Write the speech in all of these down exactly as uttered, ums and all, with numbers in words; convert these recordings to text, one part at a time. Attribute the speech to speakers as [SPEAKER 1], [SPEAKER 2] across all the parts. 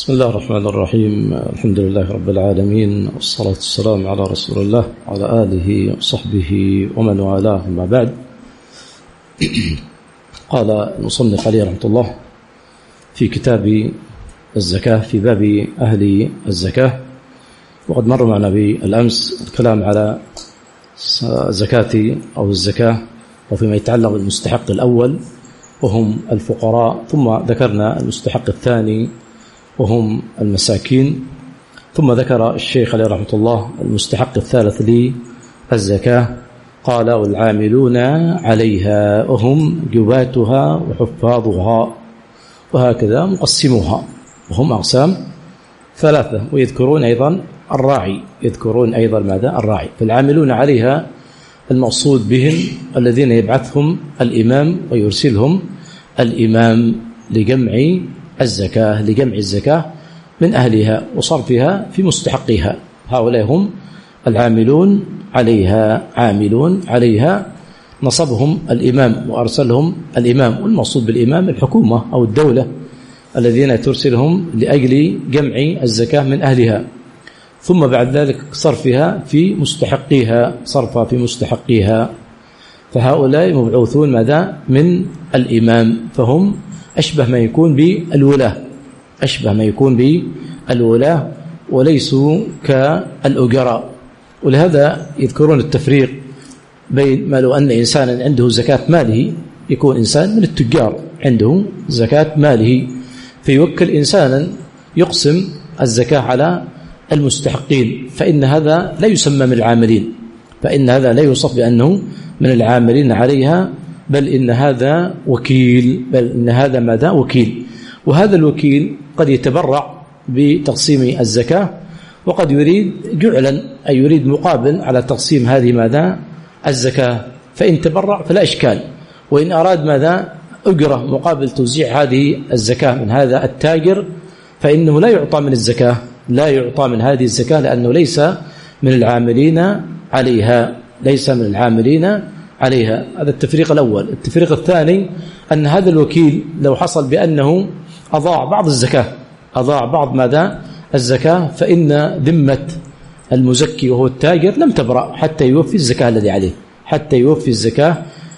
[SPEAKER 1] بسم الله الرحمن الرحيم. الحمد لله رب العالمين، والصلاة والسلام على رسول الله وعلى آله وصحبه ومن والاه، أما بعد. قال المصنف عليه رحمة الله في كتاب الزكاة في باب أهل الزكاة، وقد مر معنا بالأمس الكلام على زكاة أو الزكاة وفيما يتعلق بالمستحق الأول وهم الفقراء، ثم ذكرنا المستحق الثاني وهم المساكين، ثم ذكر الشيخ عليه رحمة الله المستحق الثالث للزكاة، قال والعاملون عليها وهم جباتها وحفاظها، وهكذا مقسموها وهم أقسام ثلاثة. ويذكرون أيضا الراعي، يذكرون أيضا ماذا؟ الراعي. فالعاملون عليها المقصود بهم الذين يبعثهم الإمام ويرسلهم الإمام لجمع الزكاة لجمع الزكاة من أهلها وصرفها في مستحقها، هؤلاء هم العاملون عليها. عاملون عليها نصبهم الإمام وأرسلهم الإمام، والمقصود بالإمام الحكومة أو الدولة الذين ترسلهم لأجل جمع الزكاة من أهلها، ثم بعد ذلك صرفها في مستحقيها صرفها في مستحقيها فهؤلاء مبعوثون ماذا؟ من الإمام، فهم أشبه ما يكون بالولاة أشبه ما يكون بالولاة وليسوا كالأجراء. ولهذا يذكرون التفريق بين ما لو أن إنسانا عنده زكاة ماله، يكون إنسان من التجار عنده زكاة ماله، فيوكل إنسانا يقسم الزكاة على المستحقين، فإن هذا لا يسمى من العاملين، فإن هذا لا يوصف بأنه من العاملين عليها، بل إن هذا وكيل بل إن هذا ماذا؟ وكيل. وهذا الوكيل قد يتبرع بتقسيم الزكاة، وقد يريد جعلا أي يريد مقابل على تقسيم هذه ماذا؟ الزكاة، فإن تبرع فلا إشكال. وإن أراد ماذا؟ أجرة مقابل توزيع هذه الزكاة من هذا التاجر، فإنه لا يعطى من الزكاة لا يعطى من هذه الزكاة لأنه ليس من العاملين عليها ليس من العاملين عليها. هذا التفريق الأول. التفريق الثاني أن هذا الوكيل لو حصل بأنه أضاع بعض الزكاة أضاع بعض ماذا؟ الزكاة، فإن ذمة المزكي وهو التاجر لم تبرأ حتى يوفي الزكاة الذي عليه حتى يوفي الزكاة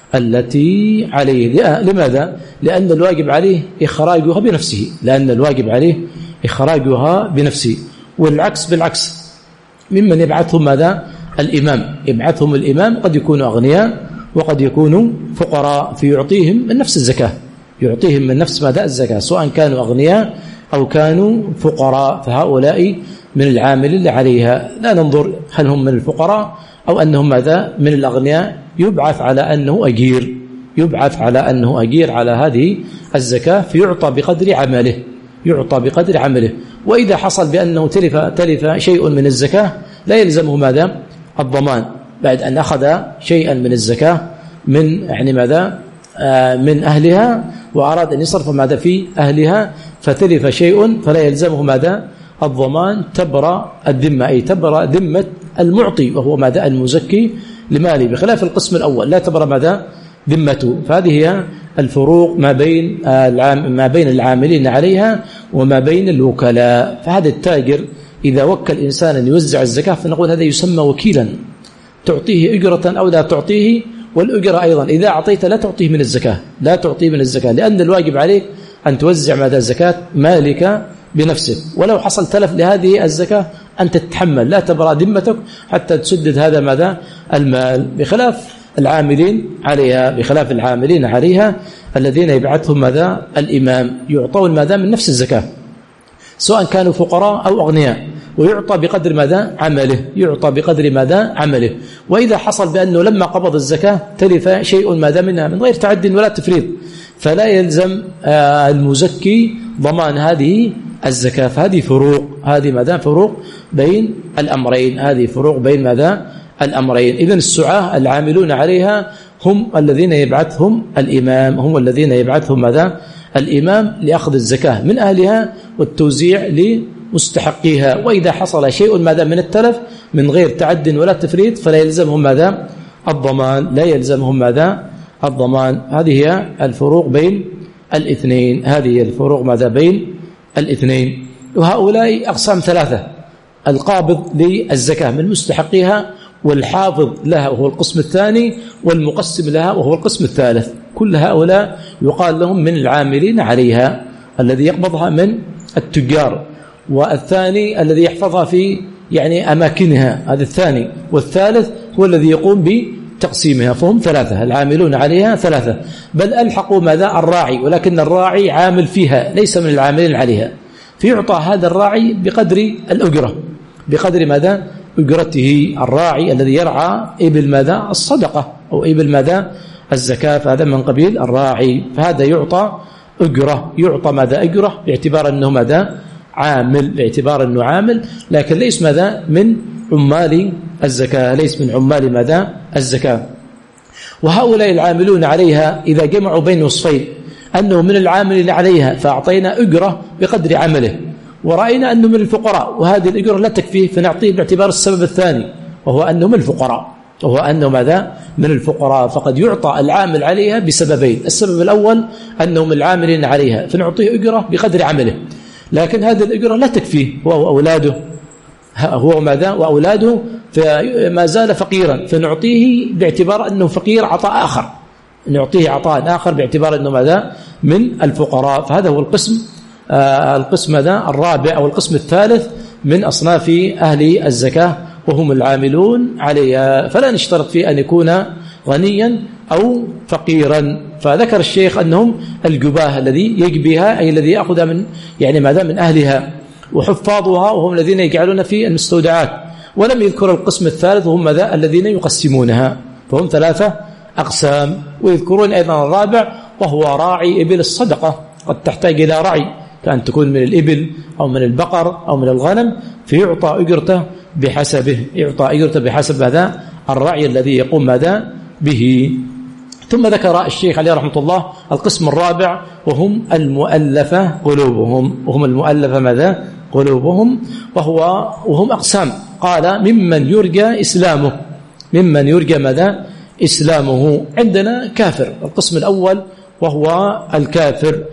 [SPEAKER 1] التي عليه. لماذا؟ لأن الواجب عليه إخراجها بنفسه لأن الواجب عليه إخراجها بنفسه والعكس بالعكس، ممن يبعثهم ماذا؟ الإمام يبعثهم الإمام، قد يكونوا أغنياء وقد يكونوا فقراء، فيعطيهم من نفس الزكاة يعطيهم من نفس ماذا؟ الزكاة، سواء كانوا أغنياء أو كانوا فقراء، فهؤلاء من العامل اللي عليها. لا ننظر هل هم من الفقراء أو أنهم ماذا؟ من الأغنياء، يبعث على أنه أجير يبعث على أنه أجير على هذه الزكاة، فيعطى بقدر عمله يعطى بقدر عمله. وإذا حصل بأنه تلف تلف شيء من الزكاة لا يلزمه ماذا؟ الضمان، بعد أن أخذ شيئا من الزكاة من يعني ماذا؟ آه من أهلها، وأراد أن يصرف ماذا في أهلها، فتلف شيء فلا يلزمه ماذا؟ الضمان، تبرأ الذمة أي تبرأ ذمة المعطي وهو ماذا؟ المزكي لماله، بخلاف القسم الأول لا تبرأ ماذا؟ ذمته. فهذه هي الفروق ما بين العام ما بين العاملين عليها وما بين الوكلاء. فهذا التاجر إذا وكل إنسانا يوزع الزكاة فنقول هذا يسمى وكيلا، تعطيه أجرة أو لا تعطيه، والأجرة أيضا إذا أعطيت لا تعطيه من الزكاة لا تعطيه من الزكاة لأن الواجب عليك أن توزع ماذا؟ زكاة مالك بنفسك، ولو حصل تلف لهذه الزكاة أن تتحمل، لا تبرأ ذمتك حتى تسدد هذا ماذا؟ المال، بخلاف العاملين عليها بخلاف العاملين عليها الذين يبعثهم ماذا؟ الإمام، يعطون ماذا؟ من نفس الزكاة، سواء كانوا فقراء أو أغنياء، ويعطى بقدر ماذا؟ عمله يعطى بقدر ماذا؟ عمله. وإذا حصل بأنه لما قبض الزكاة تلف شيء ماذا منها من غير تعد ولا تفريط، فلا يلزم المزكي ضمان هذه الزكاة. فهذه فروق هذه ماذا؟ فروق بين الأمرين هذه فروق بين ماذا؟ الأمرين. إذن السعاة العاملون عليها هم الذين يبعثهم الإمام هم الذين يبعثهم ماذا؟ الإمام لأخذ الزكاة من أهلها والتوزيع لمستحقيها. وإذا حصل شيء ماذا؟ من التلف من غير تعد ولا تفريط فلا يلزمهم ماذا؟ الضمان لا يلزمهم ماذا؟ الضمان. هذه هي الفروق بين الاثنين هذه الفروق ماذا؟ بين الاثنين. وهؤلاء أقسام ثلاثة: القابض للزكاة من مستحقها، والحافظ لها وهو القسم الثاني، والمقسم لها وهو القسم الثالث. كل هؤلاء يقال لهم من العاملين عليها، الذي يقبضها من التجار، والثاني الذي يحفظها في يعني أماكنها، هذا الثاني، والثالث هو الذي يقوم بتقسيمها. فهم ثلاثة، العاملون عليها ثلاثة، بل ألحقوا ماذا؟ الراعي، ولكن الراعي عامل فيها ليس من العاملين عليها، فيعطى هذا الراعي بقدر الأجرة، بقدر ماذا؟ أجرته. الراعي الذي يرعى إبل ماذا؟ الصدقة، أو إبل ماذا؟ الزكاة، فهذا من قبيل الراعي، فهذا يعطى أجرة، يعطى ماذا؟ أجرة، باعتبار أنه ماذا؟ عامل، باعتبار أنه عامل، لكن ليس ماذا؟ من عمال الزكاة، ليس من عمال ماذا؟ الزكاة. وهؤلاء العاملون عليها إذا جمعوا بين وصفين، أنه من العامل عليها فأعطينا أجرة بقدر عمله، ورأينا أنه من الفقراء وهذه الأجرة لا تكفيه، فنعطيه باعتبار السبب الثاني وهو أنه من الفقراء، وهو أنه ماذا؟ من الفقراء، فقد يعطى العامل عليها بسببين: السبب الأول أنه من العاملين عليها فنعطيه أجرة بقدر عمله، لكن هذه الأجرة لا تكفيه، وهو أولاده، هو ماذا؟ وأولاده فما زال فقيرا، فنعطيه باعتبار أنه فقير عطاء آخر، نعطيه عطاء آخر باعتبار أنه ماذا؟ من الفقراء. فهذا هو القسم آه القسم هذا الرابع أو القسم الثالث من أصناف أهل الزكاة، وهم العاملون عليها، فلا نشترط في أن يكون غنيا أو فقيرا. فذكر الشيخ أنهم الجباه الذي يجبيها، أي الذي يأخذ من يعني ماذا؟ من أهلها، وحفاظها وهم الذين يجعلون في المستودعات، ولم يذكر القسم الثالث وهم ماذا؟ الذين يقسمونها، فهم ثلاثة أقسام. ويذكرون أيضا الرابع وهو راعي إبل الصدقة، قد تحتاج إلى رعي، كأن تكون من الإبل أو من البقر أو من الغنم، فيعطى أجرته بحسبه، يعطى أجرته بحسب هذا الرعي الذي يقوم ماذا؟ به. ثم ذكر الشيخ عليه رحمة الله القسم الرابع وهم المؤلفة قلوبهم، وهم المؤلفة ماذا؟ قلوبهم، وهو وهم أقسام، قال ممن يرجى إسلامه، ممن يرجى ماذا؟ إسلامه. عندنا كافر، القسم الأول وهو الكافر،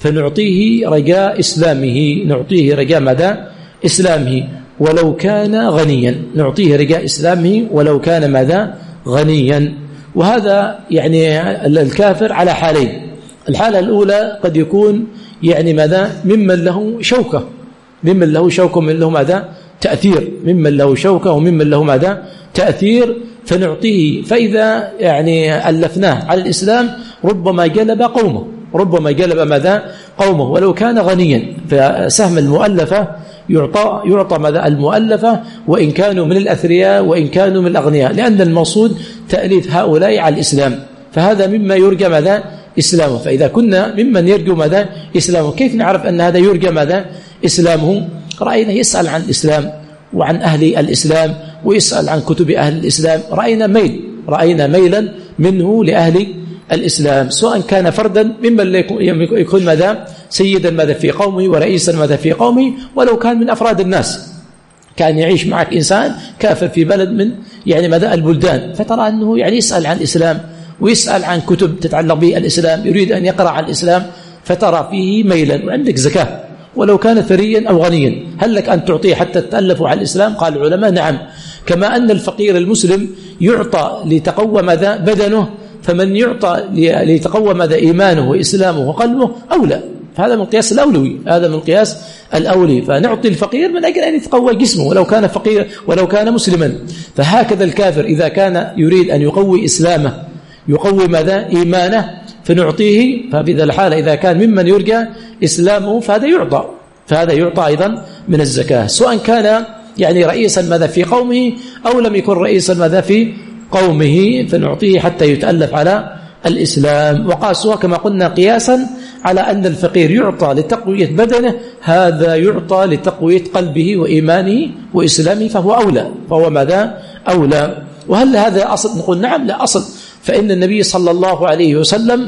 [SPEAKER 1] فنعطيه رجاء إسلامه، نعطيه رجاء ماذا؟ إسلامه ولو كان غنيا، نعطيه رجاء إسلامه ولو كان ماذا؟ غنيا. وهذا يعني الكافر على حالين: الحالة الأولى قد يكون يعني ماذا؟ ممن له شوكة، ممن له شوكة ومن له ماذا؟ تأثير، ممن له شوكة وممن له ماذا؟ تأثير، فنعطيه، فإذا يعني ألفناه على الإسلام ربما جلب قومه، ربما جلب ماذا؟ قومه ولو كان غنيا. فسهم المؤلفة يعطى يعطى ماذا؟ المؤلفة وإن كانوا من الأثرياء وإن كانوا من الأغنياء، لأن المقصود تأليف هؤلاء على الإسلام، فهذا مما يرجى ماذا؟ إسلامه. فإذا كنا ممن يرجو ماذا؟ إسلامه، كيف نعرف أن هذا يرجى ماذا؟ إسلامه؟ رأينا يسأل عن الإسلام وعن أهل الإسلام ويسأل عن كتب أهل الإسلام، رأينا ميل، رأينا ميلا منه لأهل الإسلام، سواء كان فردا ممن يكون ماذا؟ سيدا ماذا في قومه ورئيسا ماذا في قومه، ولو كان من أفراد الناس، كان يعيش معك إنسان كافر في بلد من يعني ماذا؟ البلدان، فترى أنه يعني يسأل عن الإسلام ويسأل عن كتب تتعلق بالإسلام، يريد أن يقرأ عن الإسلام، فترى فيه ميلا. وعندك زكاة ولو كان ثريا أو غنيا، هل لك أن تعطيه حتى تتألفوا على الإسلام؟ قال العلماء نعم. كما أن الفقير المسلم يعطى لتقوى ماذا؟ بدنه، فمن يعطى ليتقوى ماذا؟ إيمانه وإسلامه وقلبه أولى، فهذا من قياس الأولوي، هذا من قياس الأولي، فنعطي الفقير من أجل أن يتقوى جسمه ولو كان فقير ولو كان مسلما. فهكذا الكافر إذا كان يريد أن يقوي إسلامه، يقوي ماذا؟ إيمانه، فنعطيه، فبذا الحالة إذا كان ممن يرجى إسلامه فهذا يعطى، فهذا يعطى أيضا من الزكاة، سواء كان يعني رئيسا ماذا في قومه أو لم يكن رئيسا ماذا في قومه، فنعطيه حتى يتألف على الإسلام. وقاسوا كما قلنا قياسا على أن الفقير يعطى لتقوية بدنه، هذا يعطى لتقوية قلبه وإيمانه وإسلامه، فهو أولى، فهو ماذا؟ أولى. وهل هذا أصل؟ نقول نعم، لا أصل، فإن النبي صلى الله عليه وسلم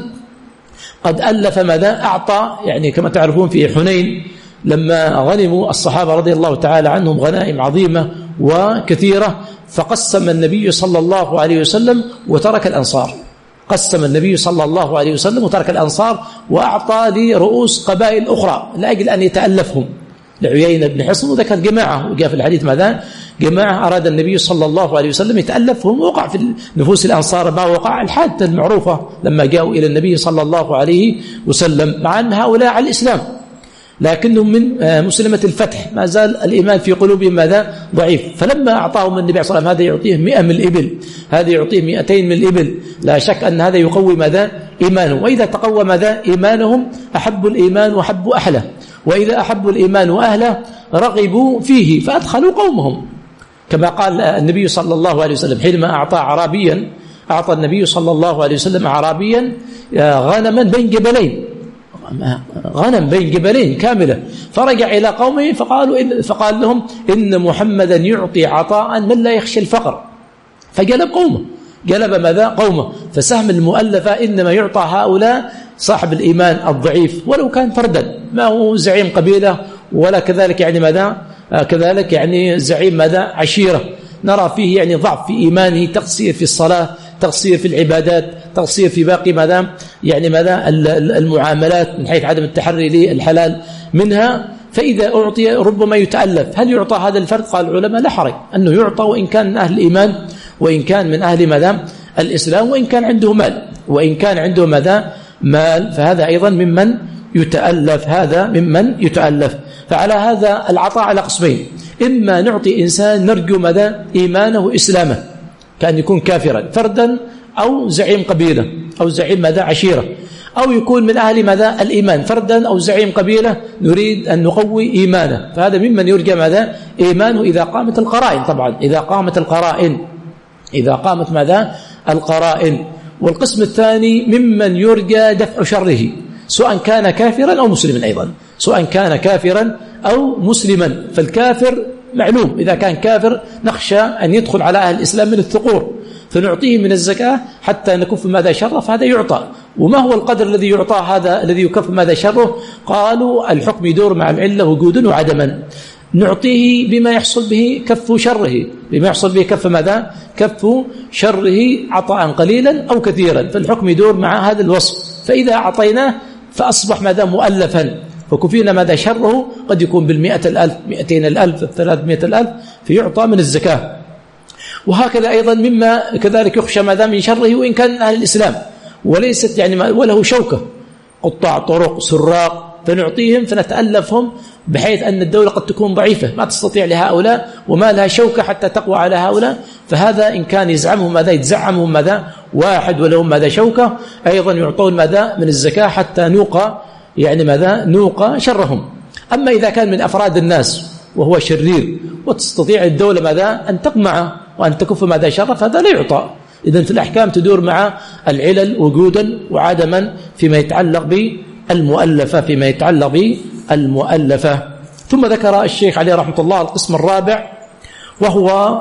[SPEAKER 1] قد ألف ماذا؟ أعطى، يعني كما تعرفون في حنين لما غنموا الصحابة رضي الله تعالى عنهم غنائم عظيمة وكثيرة، فقسم النبي صلى الله عليه وسلم وترك الأنصار، قسم النبي صلى الله عليه وسلم وترك الأنصار، وأعطى لرؤوس قبائل أخرى لأجل أن يتألفهم، لعيينة بن حصن، وذكر جماعة، وجاء في الحديث ماذا؟ جماعة أراد النبي صلى الله عليه وسلم يتألفهم، وقع في نفوس الأنصار ما وقع، الحادثة المعروفة لما جاءوا إلى النبي صلى الله عليه وسلم، مع أن هؤلاء على الإسلام لكنهم من مسلمة الفتح، ما زال الإيمان في قلوبهم ماذا؟ ضعيف. فلما أعطاهم النبي صلى الله عليه وسلم هذا يعطيه مئة من الإبل، هذا يعطيه مئتين من الإبل، لا شك أن هذا يقوي ماذا؟ إيمانهم. وإذا تقوى ماذا؟ إيمانهم أحبوا الإيمان وحبوا أهله، وإذا أحبوا الإيمان وأهله رغبوا فيه فأدخلوا قومهم، كما قال النبي صلى الله عليه وسلم حينما أعطى عربيا، أعطى النبي صل الله عليه وسلم عربيا غنما بين جبلين، غنم بين جبلين كاملة، فرجع إلى قومه فقالوا إن فقال لهم إن محمدا يعطي عطاء من لا يخشى الفقر، فجلب قومه، جلب ماذا؟ قومه. فسهم المؤلفة إنما يعطى هؤلاء صاحب الإيمان الضعيف، ولو كان فردا، ما هو زعيم قبيلة ولا كذلك يعني ماذا؟ كذلك يعني زعيم ماذا؟ عشيرة، نرى فيه يعني ضعف في إيمانه، تقصير في الصلاة، تقصير في العبادات، تقصير في باقي ماذا؟ يعني ماذا؟ المعاملات من حيث عدم التحري للحلال منها. فإذا أعطي ربما يتألف. هل يعطى هذا الفرد؟ قال العلماء لا حرج أنه يعطى، وإن كان من أهل الإيمان، وإن كان من أهل ماذا؟ الإسلام، وإن كان عنده مال، وإن كان عنده ماذا؟ مال، فهذا أيضا ممن يتألف، هذا ممن يتألف. فعلى هذا العطاء على قسمين، إما نعطي إنسان نرجو ماذا؟ إيمانه وإسلامه، كأن يكون كافرا فردا، أو زعيم قبيلة، أو زعيم ماذا؟ عشيرة، أو يكون من أهل ماذا؟ الإيمان فردا، أو زعيم قبيلة نريد أن نقوي إيمانه، فهذا ممن يرجى ماذا؟ إيمانه إذا قامت القرائن، طبعا إذا قامت القرائن، إذا قامت ماذا؟ القرائن. والقسم الثاني ممن يرجى دفع شره، سواء كان كافرا أو مسلما، أيضا سواء كان كافرا أو مسلما. فالكافر معلوم، إذا كان كافر نخشى أن يدخل على أهل الإسلام من الثقور، فنعطيه من الزكاة حتى نكف ماذا؟ شره، فهذا يعطى. وما هو القدر الذي يعطى هذا الذي يكف ماذا؟ شره؟ قالوا الحكم يدور مع العلة وجودا وعدما، نعطيه بما يحصل به كف شره، بما يحصل به كف ماذا؟ كف شره، عطاء قليلا أو كثيرا، فالحكم يدور مع هذا الوصف. فإذا أعطيناه فأصبح ماذا؟ مؤلفا، فكفينا ماذا؟ شره، قد يكون بالمئة الألف، مئتين الألف، ثلاثمائة الألف، فيعطى من الزكاة. وهكذا أيضا مما كذلك يخشى ماذا؟ من شره، وإن كان أهل الإسلام وليست يعني وله شوكة، قطاع طرق، سراق، فنعطيهم فنتألفهم، بحيث أن الدولة قد تكون ضعيفة ما تستطيع لهؤلاء، وما لها شوكة حتى تقوى على هؤلاء، فهذا إن كان يزعمهم ماذا؟ يتزعمهم ماذا؟ واحد ولهم ماذا؟ شوكة، أيضا يعطون ماذا؟ من الزكاة حتى نوقى يعني ماذا؟ نوقى شرهم. أما إذا كان من أفراد الناس وهو شرير وتستطيع الدولة ماذا؟ أن تقمعه وأن تكف ماذا؟ شره، فهذا لا يعطى. إذن في الأحكام تدور مع العلل وجودا وعدما فيما يتعلق بالمؤلفة، فيما يتعلق بالمؤلفة. ثم ذكر الشيخ عليه رحمة الله القسم الرابع، وهو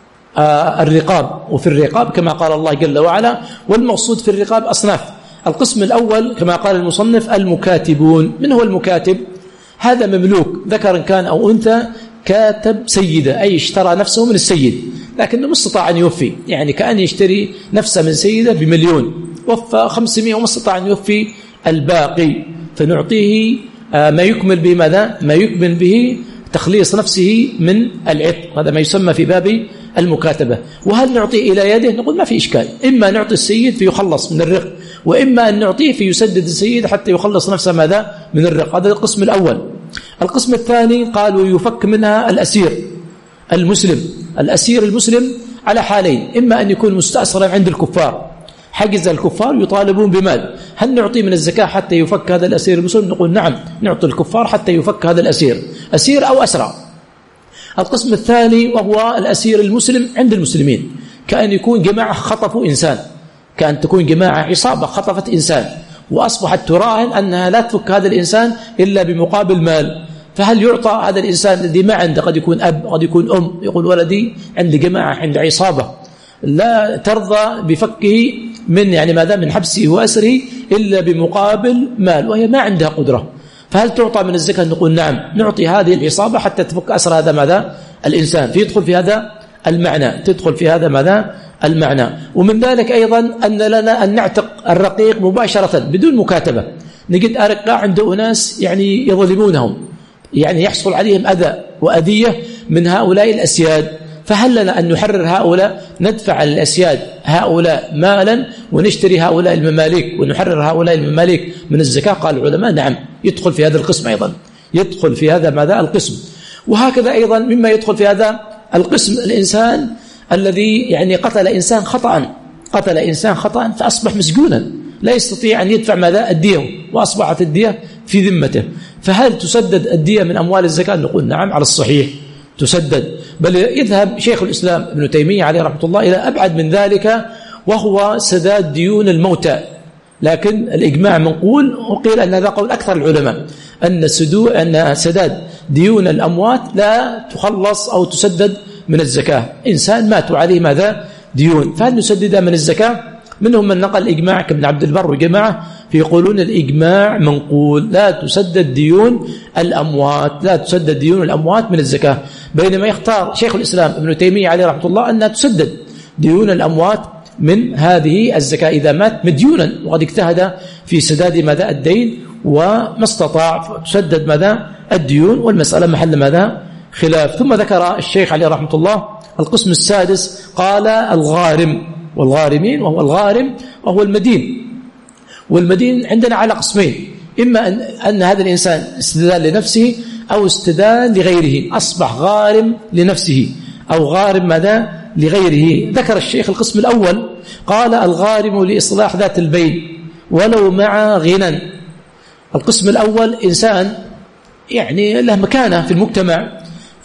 [SPEAKER 1] آه الرقاب. وفي الرقاب كما قال الله جل وعلا، والمقصود في الرقاب أصناف. القسم الأول كما قال المصنف المكاتبون. من هو المكاتب؟ هذا مملوك ذكر كان أو أنثى، كاتب سيدة، أي اشترى نفسه من السيد لكنه ما استطاع أن يوفي، يعني كأن يشتري نفسه من سيدة بمليون، وفى خمسمائة وما استطاع أن يوفي الباقي، فنعطيه ما يكمل به ماذا؟ ما يكمل به تخليص نفسه من العتق، هذا ما يسمى في باب المكاتبة. وهل نعطيه إلى يده؟ نقول ما في إشكال، إما نعطي السيد فيخلص من الرق، وإما أن نعطيه فيسدد السيد حتى يخلص نفسه ماذا؟ من الرق. هذا القسم الأول. القسم الثاني قالوا يفك منها الأسير المسلم. الأسير المسلم على حالين، إما أن يكون مستأسرا عند الكفار، حجز الكفار يطالبون بمال، هل نعطي من الزكاة حتى يفك هذا الأسير المسلم؟ نقول نعم، نعطي الكفار حتى يفك هذا الأسير، أسير أو أسرى. القسم الثاني وهو الأسير المسلم عند المسلمين، كأن يكون جماعة خطفوا إنسان، كأن تكون جماعة عصابة خطفت إنسان، وأصبحت تراهن أنها لا تفك هذا الإنسان إلا بمقابل مال، فهل يعطى هذا الإنسان الذي ما عنده؟ قد يكون أب، قد يكون أم، يقول ولدي عند جماعة، عند عصابة لا ترضى بفكه من يعني ماذا؟ من حبسه وأسره إلا بمقابل مال، وهي ما عندها قدرة، فهل تعطى من الزكاة؟ نقول نعم، نعطي هذه العصابة حتى تفك أسر هذا ماذا؟ الإنسان، فيدخل في هذا المعنى، تدخل في هذا ماذا؟ المعنى. ومن ذلك أيضا أن لنا أن نعتق الرقيق مباشرة بدون مكاتبة. نجد أرقاء عند أناس يعني يظلمونهم، يعني يحصل عليهم أذى وأذية من هؤلاء الأسياد، فهل لنا أن نحرر هؤلاء، ندفع على الأسياد هؤلاء مالا ونشتري هؤلاء المماليك ونحرر هؤلاء المماليك من الزكاة؟ قال العلماء نعم، يدخل في هذا القسم أيضا، يدخل في هذا ماذا القسم. وهكذا أيضا مما يدخل في هذا القسم الإنسان الذي يعني قتل إنسان خطأ، قتل إنسان خطأ فأصبح مسجونا لا يستطيع أن يدفع ماذا الدية، وأصبحت الدية في ذمته، فهل تسدد الدية من أموال الزكاة؟ نقول نعم على الصحيح تسدد، بل يذهب شيخ الإسلام ابن تيمية عليه رحمة الله إلى أبعد من ذلك، وهو سداد ديون الموتى. لكن الإجماع منقول، وقيل أن هذا قول أكثر العلماء، أن سدو أن سداد ديون الأموات لا تخلص أو تسدد من الزكاة. إنسان ماتوا عليه ماذا ديون، فهل نسددها من الزكاة؟ منهم من نقل الإجماع كابن عبد البر وجماعة في يقولون الإجماع منقول، لا تسدد ديون الأموات، لا تسدد ديون الأموات من الزكاة، بينما يختار شيخ الإسلام ابن تيمية عليه رحمة الله أنها تسدد ديون الأموات من هذه الزكاة إذا مات مديونا وقد اجتهد في سداد ماذا الدين وما استطاع، تسدد ماذا الديون، والمسألة محل ماذا خلاف. ثم ذكر الشيخ عليه رحمة الله القسم السادس، قال الغارم والغارمين، وهو الغارم وهو المدين. والمدين عندنا على قسمين، إما أن, أن هذا الإنسان استدان لنفسه أو استدان لغيره، أصبح غارم لنفسه أو غارم ماذا لغيره. ذكر الشيخ القسم الأول، قال الغارم لإصلاح ذات البين ولو مع غنى. القسم الأول إنسان يعني له مكانة في المجتمع،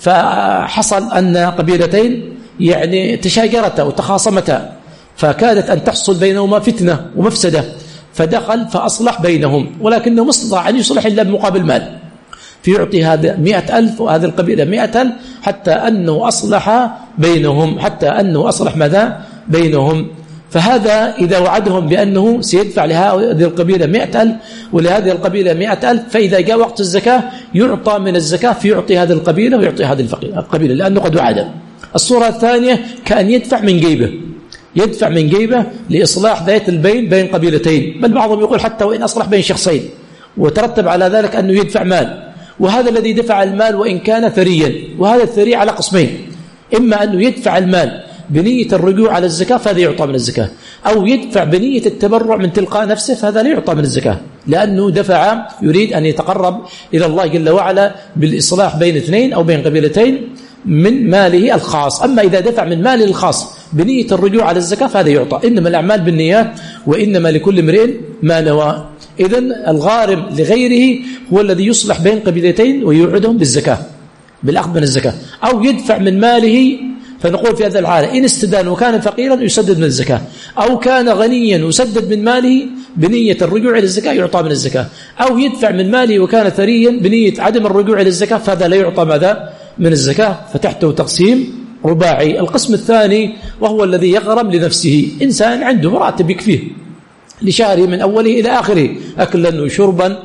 [SPEAKER 1] فحصل أن قبيلتين يعني تشاجرتا وتخاصمتا، فكادت أن تحصل بينهما فتنة ومفسدة، فدخل فأصلح بينهم، ولكنه ما استطاع أن يصلح إلا بمقابل مال، فيعطي هذا مئة ألف وهذه القبيلة مئة ألف حتى أنه أصلح بينهم، حتى أنه أصلح ماذا بينهم. فهذا إذا وعدهم بأنه سيدفع لهذه القبيلة مئة ألف ولهذه القبيلة مئة ألف، فإذا جاء وقت الزكاة يعطى من الزكاة، فيعطي هذه القبيلة ويعطي هذه القبيلة لأنه قد وعد. الصورة الثانية كأن يدفع من جيبه، يدفع من جيبه لإصلاح ذات البين بين قبيلتين، بل بعضهم يقول حتى وإن أصلح بين شخصين، وترتب على ذلك أنه يدفع مال. وهذا الذي دفع المال وإن كان ثريا، وهذا الثري على قسمين، إما أنه يدفع المال بنية الرجوع على الزكاة فهذا يعطى من الزكاة، أو يدفع بنية التبرع من تلقاء نفسه فهذا لا يعطى من الزكاة، لأنه دفع يريد أن يتقرب إلى الله جل وعلا بالإصلاح بين اثنين أو بين قبيلتين من ماله الخاص. أما إذا دفع من ماله الخاص بنية الرجوع على الزكاة فهذا يعطى. إنما الأعمال بالنيات وإنما لكل امرئ ما نوى. إذن الغارم لغيره هو الذي يصلح بين قبيلتين ويوعدهم بالزكاة، بالأخذ من الزكاة، أو يدفع من ماله. فنقول في هذا الحالة إن استدان وكان فقيرا يسدد من الزكاة، أو كان غنيا يسدد من ماله بنية الرجوع إلى الزكاة يعطى من الزكاة، أو يدفع من ماله وكان ثريا بنية عدم الرجوع إلى الزكاة فهذا لا يعطى ماذا من الزكاة، فتحته تقسيم رباعي. القسم الثاني وهو الذي يغرم لنفسه، إنسان عنده راتب يكفيه لشهره من أوله إلى آخره، أكلا وشربا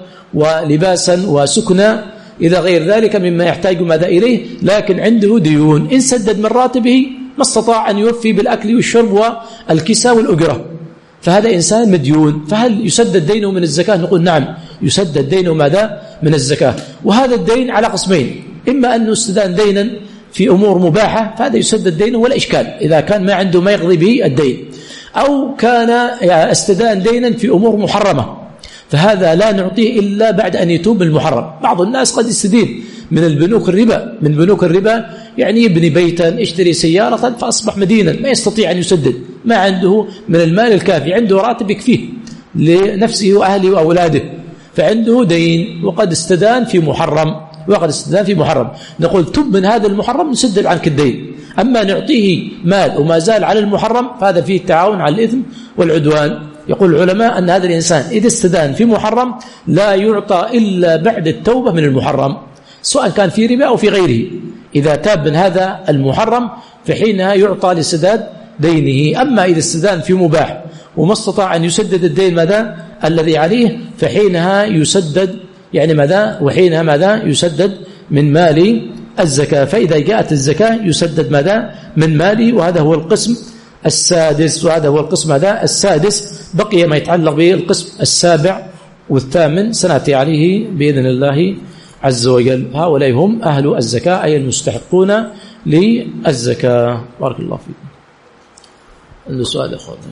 [SPEAKER 1] ولباسا وسكنا إلى غير ذلك مما يحتاج ماذا إليه، لكن عنده ديون، إن سدد من راتبه ما استطاع أن يوفي بالأكل والشرب والكساء والأجرة، فهذا إنسان مديون. فهل يسدد دينه من الزكاة؟ نقول نعم يسدد دينه ماذا من الزكاة. وهذا الدين على قسمين، إما أنه استدان دينا في أمور مباحة فهذا يسدد دينه ولا إشكال إذا كان ما عنده ما يقضي به الدين، أو كان استدان دينا في أمور محرمة فهذا لا نعطيه إلا بعد أن يتوب من المحرم. بعض الناس قد يستدين من البنوك الربا، من بنوك الربا يعني يبني بيتا، اشتري سيارة، فأصبح مدينا ما يستطيع أن يسدد، ما عنده من المال الكافي، عنده راتب يكفيه لنفسه وأهله وأولاده، فعنده دين وقد استدان في محرم، وقد استدان في محرم. نقول تب من هذا المحرم نسدد عنك الدين. أما نعطيه مال وما زال على المحرم فهذا فيه التعاون على الإثم والعدوان. يقول العلماء أن هذا الإنسان إذا استدان في محرم لا يعطى إلا بعد التوبة من المحرم، سواء كان في ربا أو في غيره. إذا تاب من هذا المحرم فحينها يعطى لسداد دينه. أما إذا استدان في مباح وما استطاع أن يسدد الدين ماذا الذي عليه فحينها يسدد يعني ماذا وحينها ماذا يسدد من مال الزكاة. فإذا جاءت الزكاة يسدد ماذا من ماله. وهذا هو القسم السادس وهذا هو القسم هذا السادس. بقي ما يتعلق به القسم السابع والثامن سنأتي عليه بإذن الله عز وجل. هؤلاء هم أهل الزكاة أي المستحقون للزكاة. بارك الله فيكم. عنده سؤال يا أخوان؟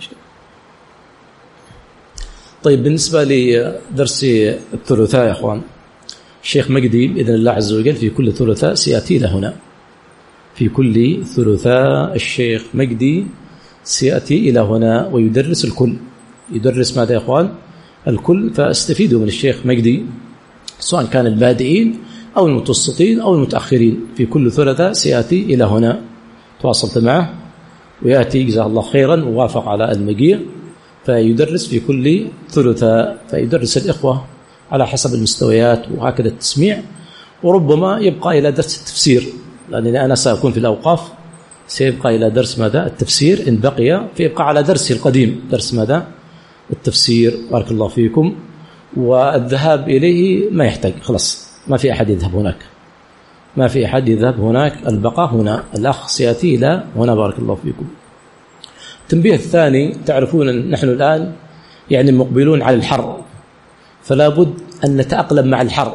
[SPEAKER 1] طيب بالنسبة لدرس الثلاثاء يا أخوان، الشيخ مجدي بإذن الله عز وجل في كل ثلاثاء سيأتي لهنا، في كل ثلاثاء الشيخ مجدي سيأتي إلى هنا ويدرس الكل. يدرس ماذا يا أخوان؟ الكل. فاستفيدوا من الشيخ مجدي سواء كان البادئين أو المتوسطين أو المتأخرين. في كل ثلاثاء سيأتي إلى هنا، تواصلت معه ويأتي جزاه الله خيرا ووافق على المجيء، فيدرس في كل ثلاثاء، فيدرس الإخوة على حسب المستويات وهكذا التسميع. وربما يبقى إلى درس التفسير، لأنني أنا سأكون في الأوقاف، سيبقى إلى درس ماذا؟ التفسير إن بقي، فيبقى على درسه القديم درس ماذا؟ التفسير. بارك الله فيكم. والذهاب إليه ما يحتاج، خلاص ما في أحد يذهب هناك، ما في أحد يذهب هناك، البقاء هنا، الأخ سيأتي إلى هنا. بارك الله فيكم. التنبيه الثاني، تعرفون أن نحن الآن يعني مقبلون على الحر، فلا بد أن نتأقلم مع الحر.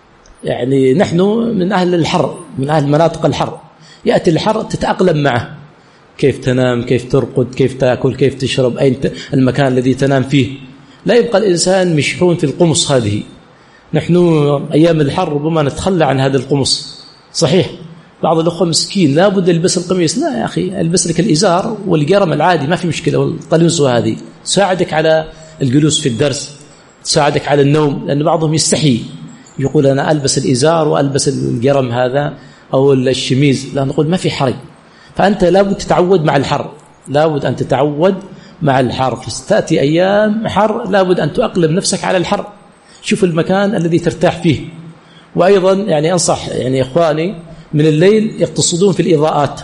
[SPEAKER 1] يعني نحن من أهل الحر، من أهل مناطق الحر، يأتي الحر تتأقلم معه، كيف تنام، كيف ترقد، كيف تأكل، كيف تشرب، أين المكان الذي تنام فيه. لا يبقى الإنسان مشحون في القمص هذه. نحن أيام الحر ربما نتخلى عن هذا القمص. صحيح بعض الأخوة مسكين لا بد يلبس القميص، لا يا أخي البس لك الإزار والقرم العادي ما في مشكلة، والقلنسوة هذه تساعدك على الجلوس في الدرس، تساعدك على النوم. لأن بعضهم يستحي يقول أنا ألبس الإزار وألبس القرم هذا أو الشميز، لا نقول ما في حرج. فأنت لابد تتعود مع الحر، لابد أن تتعود مع الحر. فتأتي أيام حر لابد أن تؤقلم نفسك على الحر. شوف المكان الذي ترتاح فيه. وأيضا يعني أنصح يعني إخواني من الليل يقتصدون في الإضاءات.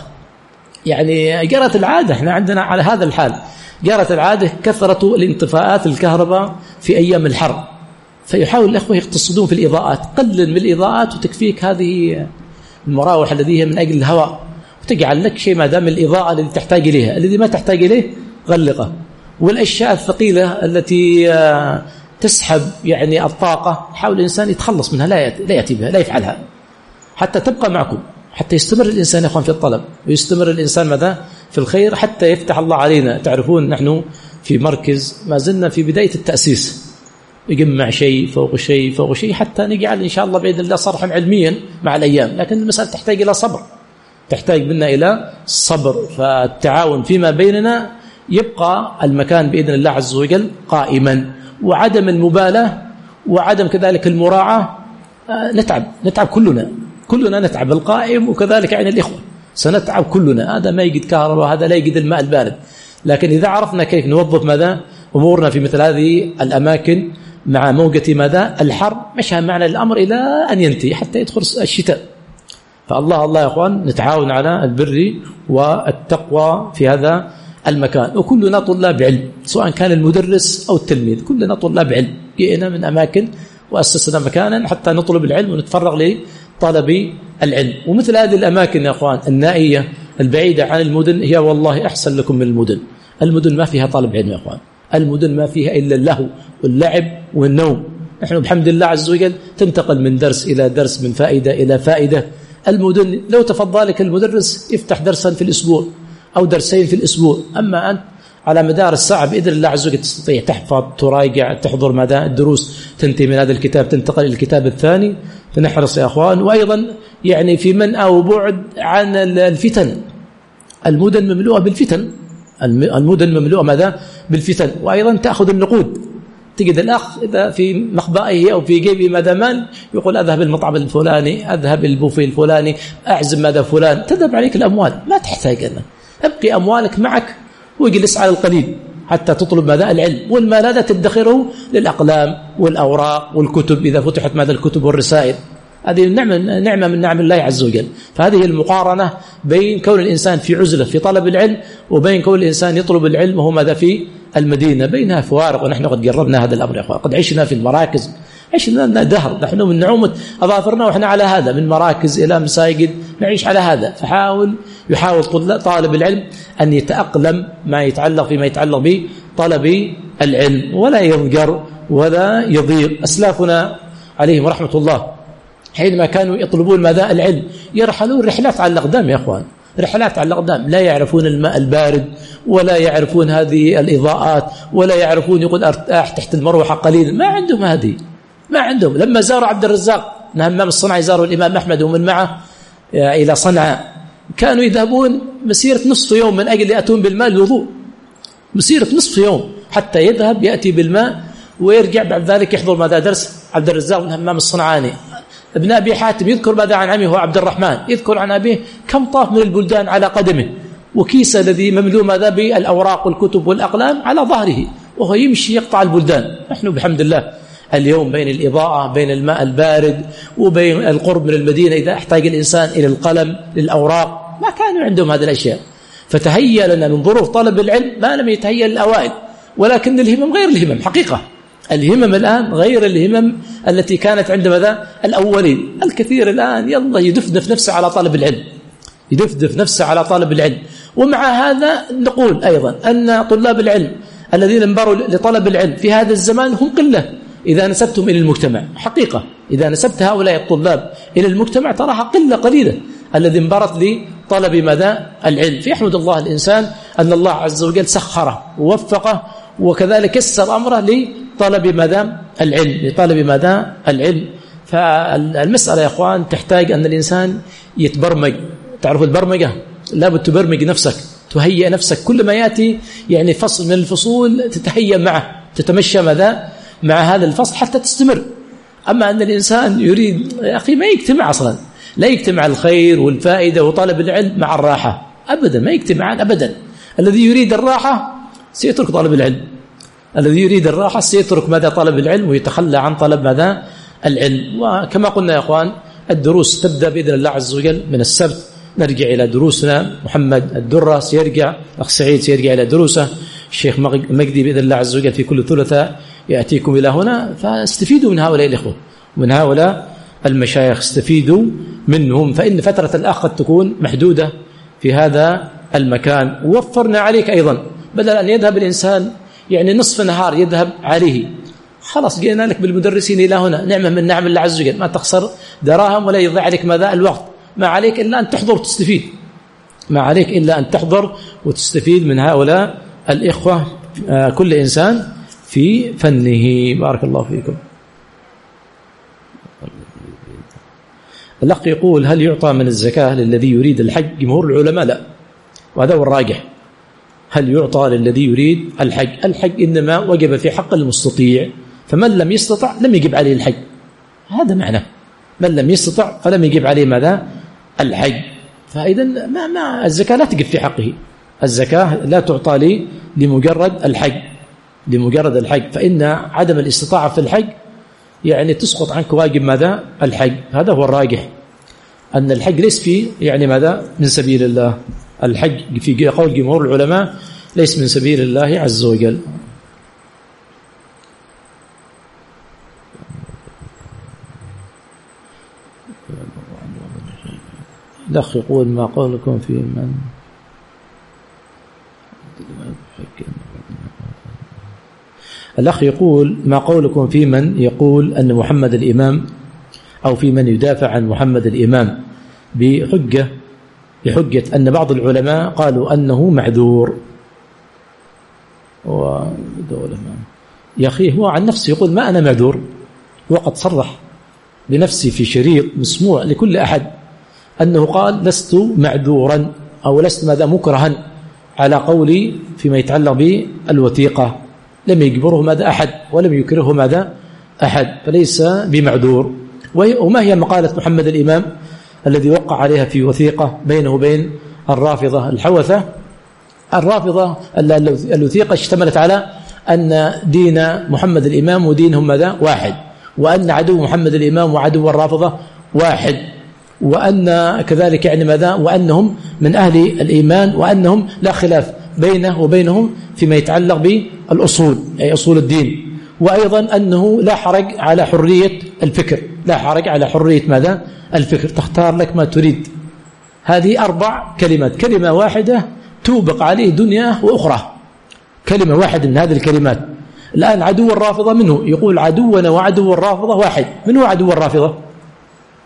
[SPEAKER 1] يعني جرت العادة، احنا عندنا على هذا الحال جرت العادة كثرة الانطفاءات الكهرباء في أيام الحر، فيحاول الأخوة يقتصدون في الإضاءات. قلل من الإضاءات وتكفيك هذه المراوح التي هي من أجل الهواء، وتجعل لك شيء ما دام الإضاءة التي تحتاج إليها، الذي ما تحتاج إليه غلقه. والأشياء الثقيلة التي تسحب يعني الطاقة حاول الإنسان يتخلص منها، لا لا يأتي بها، لا يفعلها حتى تبقى معكم، حتى يستمر الإنسان يا أخوان في الطلب، ويستمر الإنسان ماذا في الخير حتى يفتح الله علينا. تعرفون نحن في مركز ما زلنا في بداية التأسيس، يجمع شيء فوق شيء فوق شيء حتى نجعل إن شاء الله بإذن الله صرحا علميا مع الأيام. لكن المسألة تحتاج إلى صبر، تحتاج منا إلى صبر. فالتعاون فيما بيننا يبقى المكان بإذن الله عز وجل قائما، وعدم المبالاة وعدم كذلك المراعاة. نتعب نتعب كلنا كلنا نتعب، القائم وكذلك يعني الإخوة سنتعب كلنا. هذا ما يجد كهرباء، هذا لا يجد الماء البارد. لكن إذا عرفنا كيف نوظف ماذا أمورنا في مثل هذه الأماكن مع موجة ماذا الحر، مشى معنا الأمر إلى أن ينتهي حتى يدخل الشتاء. فالله الله يا أخوان نتعاون على البر والتقوى في هذا المكان. وكلنا طلاب علم، سواء كان المدرس أو التلميذ، كلنا طلاب علم. جئنا من أماكن وأسسنا مكانا حتى نطلب العلم ونتفرغ لطلب العلم. ومثل هذه الأماكن يا أخوان النائية البعيدة عن المدن هي والله أحسن لكم من المدن. المدن ما فيها طالب علم يا أخوان، المدن ما فيها إلا اللهو واللعب والنوم. نحن بحمد الله عز وجل تنتقل من درس إلى درس، من فائدة إلى فائدة. المدن لو تفضلك المدرس يفتح درسا في الأسبوع أو درسين في الأسبوع، أما أنت على مدار الساعة بإذن الله عز وجل تستطيع تحفظ، تراجع، تحضر مدى الدروس، تنتهي من هذا الكتاب تنتقل إلى الكتاب الثاني. فنحرص يا أخوان. وأيضا يعني في من أو بعد عن الفتن، المدن مملوءة بالفتن، المدن مملوءة ماذا بالفتن. وأيضا تأخذ النقود، تجد الأخ إذا في مخبائه أو في جيبه ماذا مال يقول أذهب المطعم الفلاني، أذهب البوفيه الفلاني، أعزم ماذا فلان. تذهب عليك الأموال، ما تحتاج أنك ابقي أموالك معك واجلس على القليل حتى تطلب ماذا العلم. والمال هذا تدخره للأقلام والأوراق والكتب إذا فتحت ماذا الكتب والرسائل. هذه نعمة نعمة من نعم الله عز وجل. فهذه المقارنة بين كون الإنسان في عزلة في طلب العلم وبين كون الإنسان يطلب العلم وهو ماذا في المدينة، بينها فوارق. ونحن قد جربنا هذا الأمر يا أخوان، قد عشنا في المراكز، عشنا دهر، نحن من نعومة أظافرنا وإحنا على هذا، من مراكز إلى مساجد نعيش على هذا. فحاول يحاول طالب العلم أن يتأقلم ما يتعلق فيما يتعلق بطلب العلم، ولا يضجر ولا يضيق. أسلافنا عليهم رحمة الله حينما كانوا يطلبون ماذا؟ العلم، يرحلون رحلات على الأقدام يا أخوان، رحلات على الأقدام، لا يعرفون الماء البارد ولا يعرفون هذه الإضاءات ولا يعرفون يقول أرتاح تحت المروحة قليلا، ما عندهم هذه، ما عندهم. لما زاروا عبد الرزاق بن همام الصنعاني، زاروا الإمام أحمد ومن معه إلى صنعاء، كانوا يذهبون مسيرة نصف يوم من أجل يأتون بالماء الوضوء، مسيرة نصف يوم حتى يذهب يأتي بالماء ويرجع بعد ذلك يحضر ماذا؟ درس عبد الرزاق بن همام الصنعاني. ابن أبي حاتم يذكر ماذا عن عمه هو عبد الرحمن، يذكر عن أبيه كم طاف من البلدان على قدمه، وكيس الذي مملوء ماذا؟ بالأوراق والكتب والأقلام على ظهره، وهو يمشي يقطع البلدان. نحن بحمد الله اليوم بين الإضاءة، بين الماء البارد، وبين القرب من المدينة، إذا احتاج الإنسان إلى القلم للأوراق، ما كانوا عندهم هذه الأشياء. فتهيأ لنا من ظروف طلب العلم ما لم يتهيأ الأوائل، ولكن الهمم غير الهمم حقيقة. الهمم الآن غير الهمم التي كانت عند ماذا؟ الأولين. الكثير الآن يلا يدفدف نفسه على طالب العلم، يدفدف نفسه على طالب العلم. ومع هذا نقول أيضا أن طلاب العلم الذين انبروا لطلب العلم في هذا الزمان هم قلة إذا نسبتهم إلى المجتمع. حقيقة إذا نسبت هؤلاء الطلاب إلى المجتمع تراها قلة قليلة الذي انبرت لطلب ماذا؟ العلم. فيحمد الله الإنسان أن الله عز وجل سخره ووفقه، وكذلك يسر أمره لطلب ماذا؟ العلم، لطلب ماذا؟ العلم. فالمسألة يا أخوان تحتاج أن الإنسان يتبرمج. تعرف البرمجة؟ لابد تبرمج نفسك، تهيئ نفسك، كل ما يأتي يعني فصل من الفصول تتهيأ معه، تتمشى ماذا؟ مع هذا الفصل حتى تستمر. أما أن الإنسان يريد يا أخي ما يجتمع أصلا، لا يجتمع الخير والفائدة وطلب العلم مع الراحة أبدا، ما يجتمعان أبدا. الذي يريد الراحة سيترك طلب العلم، الذي يريد الراحة سيترك ماذا؟ طلب العلم، ويتخلى عن طلب ماذا؟ العلم. وكما قلنا يا أخوان الدروس تبدأ بإذن الله عز وجل من السبت، نرجع إلى دروسنا. محمد الدرة سيرجع، أخ سعيد سيرجع إلى دروسه، الشيخ مجدي بإذن الله عز وجل في كل ثلاثاء يأتيكم إلى هنا. فاستفيدوا من هؤلاء الإخوة ومن هؤلاء المشايخ، استفيدوا منهم، فإن فترة الأخ قد تكون محدودة في هذا المكان. ووفرنا عليك أيضا، بدل أن يذهب الإنسان يعني نصف نهار يذهب عليه، خلاص جئنا لك بالمدرسين إلى هنا، نعمة من نعم الله عز وجل، ما تخسر دراهم ولا يضيع عليك ماذا؟ الوقت. ما عليك إلا أن تحضر وتستفيد، ما عليك إلا أن تحضر وتستفيد من هؤلاء الإخوة، كل إنسان في فنه. بارك الله فيكم. الأخ يقول هل يعطى من الزكاة للذي يريد الحج؟ جمهور العلماء لا، وهذا هو الراجح. هل يعطى للذي يريد الحج؟ الحج إنما وجب في حق المستطيع، فمن لم يستطع لم يجب عليه الحج، هذا معناه، من لم يستطع فلم يجب عليه ماذا؟ الحج. فإذا ما ما الزكاة لا تجب في حقه، الزكاة لا تعطى لي لمجرد الحج، لمجرد الحج، فإن عدم الاستطاعة في الحج يعني تسقط عنك واجب ماذا؟ الحج. هذا هو الراجح، أن الحج ليس فيه يعني ماذا؟ من سبيل الله. الحج في قول جمهور العلماء ليس من سبيل الله عز وجل. الأخ يقول ما قولكم في من الأخ يقول ما قولكم في من يقول أن محمد الإمام، أو في من يدافع عن محمد الإمام بحجة بحجة أن بعض العلماء قالوا أنه معذور. يا أخي هو عن نفسه يقول ما أنا معذور، وقد صرح بنفسي في شريط مسموع لكل أحد أنه قال لست معذورا أو لست ماذا؟ مكرها على قولي فيما يتعلق بالوثيقة، لم يجبره ماذا؟ أحد، ولم يكرهه ماذا؟ أحد، فليس بمعذور. وما هي مقالة محمد الإمام الذي وقع عليها في وثيقة بينه وبين الرافضة الحوثة؟ الرافضة الوثيقة اشتملت على أن دين محمد الإمام ودينهم ماذا؟ واحد، وأن عدو محمد الإمام وعدو الرافضة واحد، وأن كذلك يعني ماذا؟ وأنهم من أهل الإيمان، وأنهم لا خلاف بينه وبينهم فيما يتعلق بالأصول أي أصول الدين، وأيضا أنه لا حرج على حرية الفكر، لا حرج على حرية ماذا؟ الفكر، تختار لك ما تريد. هذه أربع كلمات، كلمة واحدة توبق عليه دنيا وأخرى، كلمة واحدة من هذه الكلمات. الآن عدو الرافضة منه يقول عدونا وعدو الرافضة واحد. من هو عدو الرافضة؟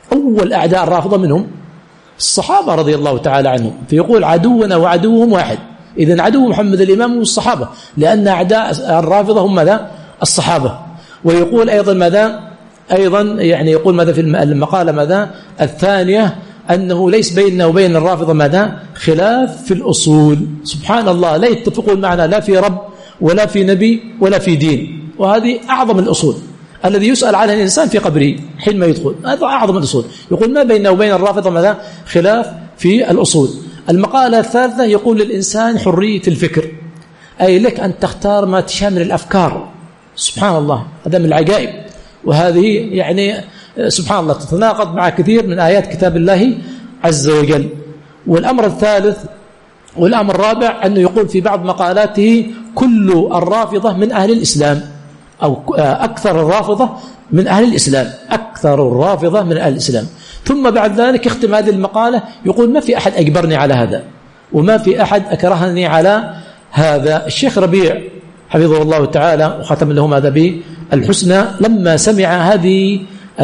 [SPEAKER 1] أول أعداء الرافضة منهم الصحابة رضي الله تعالى عنهم، فيقول عدونا وعدوهم واحد. إذن عدو محمد الإمام هم الصحابة، لأن أعداء الرافضة هم ماذا؟ الصحابة. ويقول أيضا ماذا؟ أيضا يعني يقول ماذا في المقالة ماذا الثانية؟ أنه ليس بيننا وبين الرافضة ماذا؟ خلاف في الأصول. سبحان الله، لا يتفقون معنا لا في رب ولا في نبي ولا في دين، وهذه أعظم الأصول الذي يسأل عنها الإنسان في قبره حينما يدخل، هذا أعظم الأصول. يقول ما بيننا وبين الرافضة ماذا؟ خلاف في الأصول. المقالة الثالثة يقول للإنسان حرية الفكر، أي لك أن تختار ما تشاء من الأفكار. سبحان الله، هذا من العجائب، وهذه يعني سبحان الله تتناقض مع كثير من آيات كتاب الله عز وجل. والأمر الثالث والأمر الرابع أنه يقول في بعض مقالاته كل الرافضة من أهل الإسلام، أو أكثر الرافضة من أهل الإسلام، أكثر الرافضة من أهل الإسلام. ثم بعد ذلك يختم هذه المقالة يقول ما في أحد أجبرني على هذا، وما في أحد أكرهني على هذا. الشيخ ربيع حفظه الله تعالى وختم له هذا بالحسنى لما سمع هذه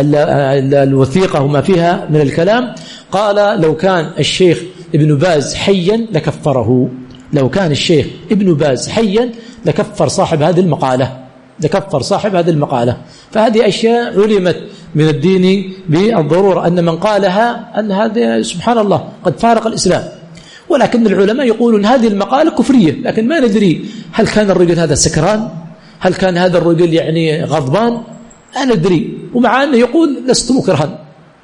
[SPEAKER 1] الوثيقة وما فيها من الكلام قال لو كان الشيخ ابن باز حيا لكفره، لو كان الشيخ ابن باز حيا لكفر صاحب هذه المقالة، لكفر صاحب هذه المقالة. فهذه أشياء علمت من الدين بالضرورة أن من قالها أن هذا سبحان الله قد فارق الإسلام. ولكن العلماء يقولون هذه المقالة كفرية، لكن ما ندري هل كان الرجل هذا سكران، هل كان هذا الرجل يعني غضبان، لا ندري. ومع أنه يقول لست مكرها،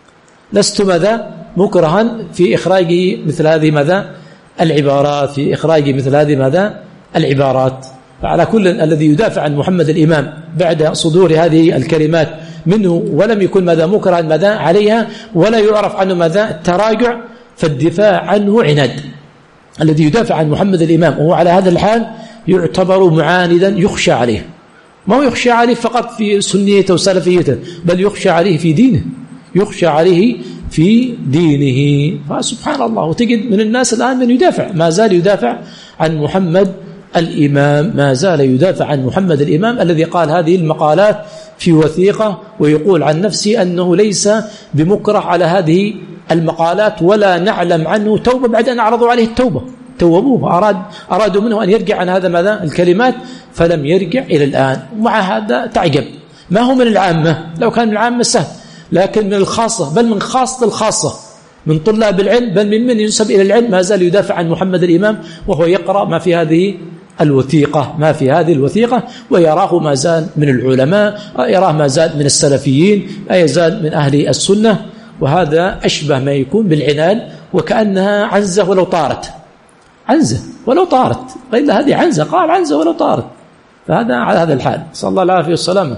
[SPEAKER 1] لست ماذا مكرها في إخراج مثل هذه ماذا العبارات، في إخراج مثل هذه ماذا العبارات. فعلى كل الذي يدافع عن محمد الإمام بعد صدور هذه الكلمات منه ولم يكن ماذا مكرها ماذا عليها ولا يعرف عنه ماذا التراجع، فالدفاع عنه عناد. الذي يدافع عن محمد الإمام وهو على هذا الحال يعتبر معاندا يخشى عليه، ما هو يخشى عليه فقط في سنيته وسلفيته، بل يخشى عليه في دينه، يخشى عليه في دينه. فسبحان الله، وتجد من الناس الآن من يدافع، ما زال يدافع عن محمد الإمام، ما زال يدافع عن محمد الإمام الذي قال هذه المقالات في وثيقة، ويقول عن نفسه أنه ليس بمكره على هذه المقالات ولا نعلم عنه توبة بعد أن عرضوا عليه التوبة، توبوه، أراد أرادوا منه أن يرجع عن هذا ماذا الكلمات فلم يرجع إلى الآن. ومع هذا تعجب، ما هو من العامة، لو كان من العامة سهل، لكن من الخاصة، بل من خاصة الخاصة، من طلاب العلم، بل من من ينسب إلى العلم، ما زال يدافع عن محمد الإمام وهو يقرأ ما في هذه الوثيقة، ما في هذه الوثيقة، ويراه ما زال من العلماء، يراه ما زال من السلفيين، لا يزال من أهل السنة. وهذا أشبه ما يكون بالعنان، وكأنها عنزة ولو طارت، عنزة ولو طارت، وإلا هذه عنزة، قال عنزة ولو طارت. فهذا على هذا الحال، صلى الله العافية والسلامة.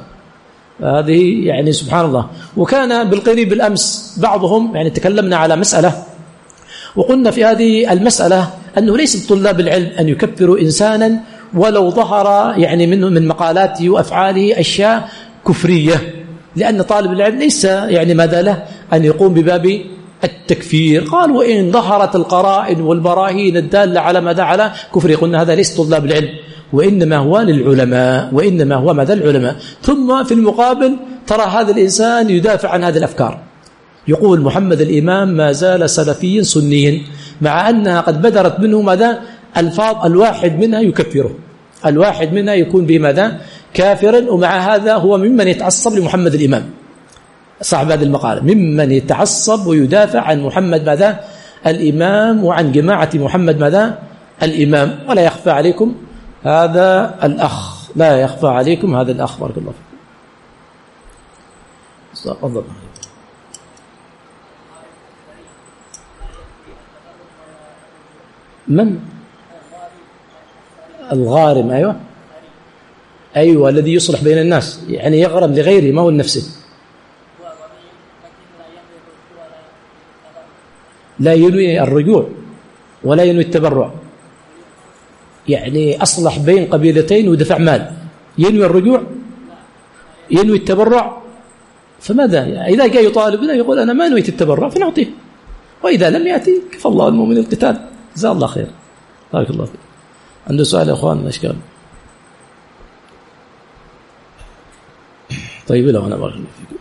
[SPEAKER 1] هذه يعني سبحان الله. وكان بالقريب بالأمس بعضهم يعني تكلمنا على مسألة، وقلنا في هذه المسألة أنه ليس طلاب العلم أن يكفروا إنسانا ولو ظهر يعني منه من مقالاته وأفعاله أشياء كفرية، لأن طالب العلم ليس يعني ماذا له أن يقوم بباب التكفير. قال وإن ظهرت القرائن والبراهين الدالة على ماذا على كفر، قلنا هذا ليس طلاب العلم، وإنما هو للعلماء، وإنما هو ماذا العلماء. ثم في المقابل ترى هذا الإنسان يدافع عن هذه الأفكار، يقول محمد الإمام ما زال سلفيا سنيا، مع أنها قد بدرت منه ماذا الفاظ الواحد منها يكفره، الواحد منها يكون بماذا كافرا. ومع هذا هو ممن يتعصب لمحمد الإمام، صاحب هذه المقالة ممن يتعصب ويدافع عن محمد ماذا الإمام وعن جماعة محمد ماذا الإمام. ولا يخفى عليكم هذا الأخ، لا يخفى عليكم هذا الأخ، بارك الله فيكم. تفضل. من الغارم؟ أيوة أيوة الذي يصلح بين الناس، يعني يغرم لغيره ما هو لنفسه، لا ينوي الرجوع ولا ينوي التبرع، يعني أصلح بين قبيلتين ودفع مال، ينوي الرجوع ينوي التبرع، فماذا يعني إذا جاء يطالبنا يقول أنا ما نويت التبرع فنعطيه، وإذا لم يأتي كفى الله المؤمن القتال، جزاه الله خير. بارك الله فيك. عنده سؤال يا أخوان؟ أشكال طيب لو أنا بارك الله فيكم.